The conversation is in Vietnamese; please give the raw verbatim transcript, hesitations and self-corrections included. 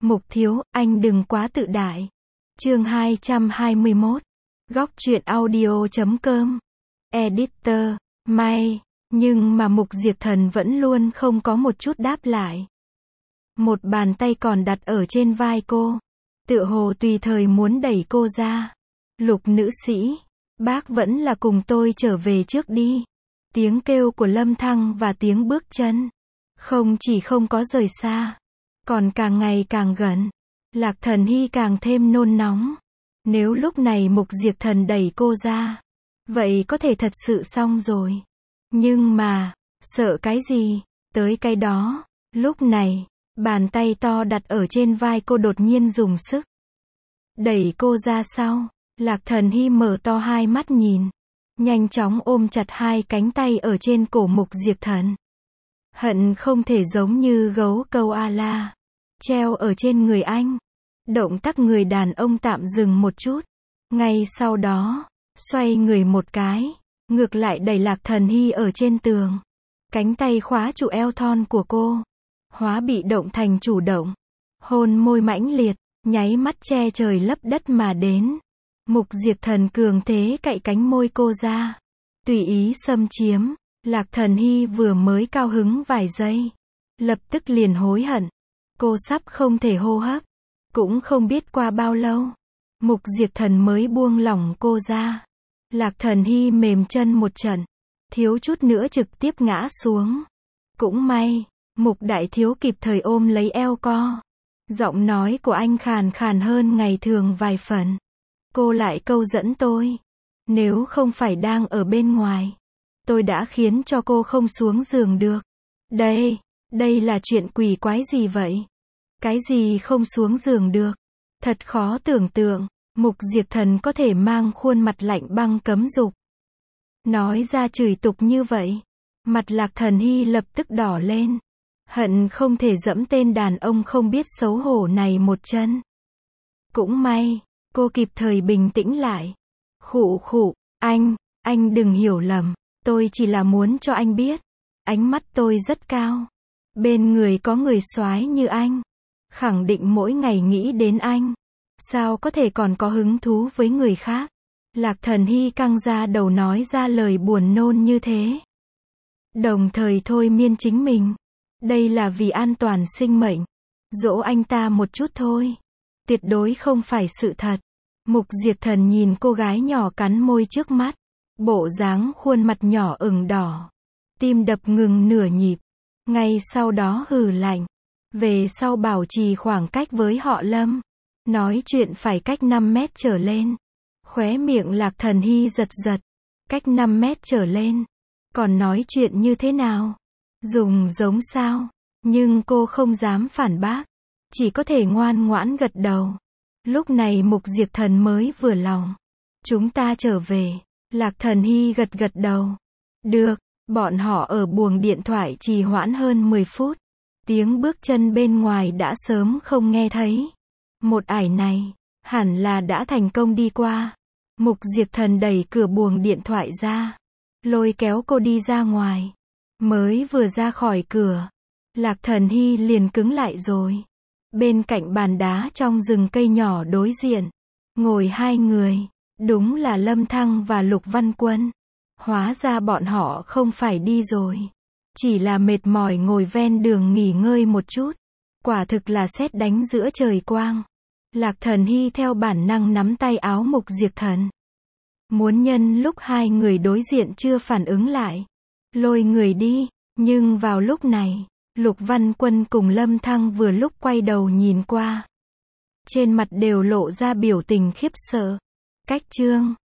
Mục thiếu, anh đừng quá tự đại. Chương hai trăm hai mươi mốt. Góc truyện audio chấm com. Editor, may, nhưng mà Mục Diệp Thần vẫn luôn không có một chút đáp lại. Một bàn tay còn đặt ở trên vai cô, tựa hồ tùy thời muốn đẩy cô ra. Lục nữ sĩ, bác vẫn là cùng tôi trở về trước đi. Tiếng kêu của Lâm Thăng và tiếng bước chân, không chỉ không có rời xa, còn càng ngày càng gần. Lạc Thần Hy càng thêm nôn nóng. Nếu lúc này Mục Diệp Thần đẩy cô ra, vậy có thể thật sự xong rồi. Nhưng mà, sợ cái gì, tới cái đó. Lúc này, bàn tay to đặt ở trên vai cô đột nhiên dùng sức đẩy cô ra sau. Lạc Thần Hy mở to hai mắt nhìn, nhanh chóng ôm chặt hai cánh tay ở trên cổ Mục Diệp Thần. Hận không thể giống như gấu câu A-la, treo ở trên người anh. Động tác người đàn ông tạm dừng một chút. Ngay sau đó, xoay người một cái, ngược lại đẩy Lạc Thần Hy ở trên tường. Cánh tay khóa trụ eo thon của cô, hóa bị động thành chủ động. Hôn môi mãnh liệt, nháy mắt che trời lấp đất mà đến. Mục Diệp Thần cường thế cạy cánh môi cô ra, tùy ý xâm chiếm. Lạc Thần Hy vừa mới cao hứng vài giây, lập tức liền hối hận. Cô sắp không thể hô hấp. Cũng không biết qua bao lâu, Mục Diệp Thần mới buông lỏng cô ra. Lạc Thần Hy mềm chân một trận, thiếu chút nữa trực tiếp ngã xuống. Cũng may, Mục Đại Thiếu kịp thời ôm lấy eo co. Giọng nói của anh khàn khàn hơn ngày thường vài phần. Cô lại câu dẫn tôi. Nếu không phải đang ở bên ngoài, tôi đã khiến cho cô không xuống giường được. Đây, đây là chuyện quỷ quái gì vậy? Cái gì không xuống giường được? Thật khó tưởng tượng, Mục Diệp Thần có thể mang khuôn mặt lạnh băng cấm dục. Nói ra chửi tục như vậy. Mặt Lạc Thần Hy lập tức đỏ lên. Hận không thể dẫm tên đàn ông không biết xấu hổ này một chân. Cũng may, cô kịp thời bình tĩnh lại. Khụ khụ, anh, anh đừng hiểu lầm. Tôi chỉ là muốn cho anh biết, ánh mắt tôi rất cao. Bên người có người soái như anh, khẳng định mỗi ngày nghĩ đến anh. Sao có thể còn có hứng thú với người khác? Lạc Thần Hy căng ra đầu nói ra lời buồn nôn như thế. Đồng thời thôi miên chính mình. Đây là vì an toàn sinh mệnh. Dỗ anh ta một chút thôi. Tuyệt đối không phải sự thật. Mục Diệp Thần nhìn cô gái nhỏ cắn môi trước mắt. Bộ dáng khuôn mặt nhỏ ửng đỏ. Tim đập ngừng nửa nhịp. Ngay sau đó hừ lạnh. Về sau bảo trì khoảng cách với họ Lâm. Nói chuyện phải cách năm mét trở lên. Khóe miệng Lạc Thần Hy giật giật. Cách năm mét trở lên. Còn nói chuyện như thế nào? Dùng giống sao? Nhưng cô không dám phản bác. Chỉ có thể ngoan ngoãn gật đầu. Lúc này Mục Diệp Thần mới vừa lòng. Chúng ta trở về. Lạc Thần Hy gật gật đầu. Được. Bọn họ ở buồng điện thoại trì hoãn hơn mười phút. Tiếng bước chân bên ngoài đã sớm không nghe thấy. Một ải này, hẳn là đã thành công đi qua. Mục Diệp Thần đẩy cửa buồng điện thoại ra, lôi kéo cô đi ra ngoài. Mới vừa ra khỏi cửa, Lạc Thần Hy liền cứng lại rồi. Bên cạnh bàn đá trong rừng cây nhỏ đối diện, ngồi hai người, đúng là Lâm Thăng và Lục Văn Quân. Hóa ra bọn họ không phải đi rồi, chỉ là mệt mỏi ngồi ven đường nghỉ ngơi một chút. Quả thực là sét đánh giữa trời quang. Lạc Thần Hy theo bản năng nắm tay áo Mục Diệp Thần. Muốn nhân lúc hai người đối diện chưa phản ứng lại, lôi người đi. Nhưng vào lúc này, Lục Văn Quân cùng Lâm Thăng vừa lúc quay đầu nhìn qua. Trên mặt đều lộ ra biểu tình khiếp sợ. Cách chương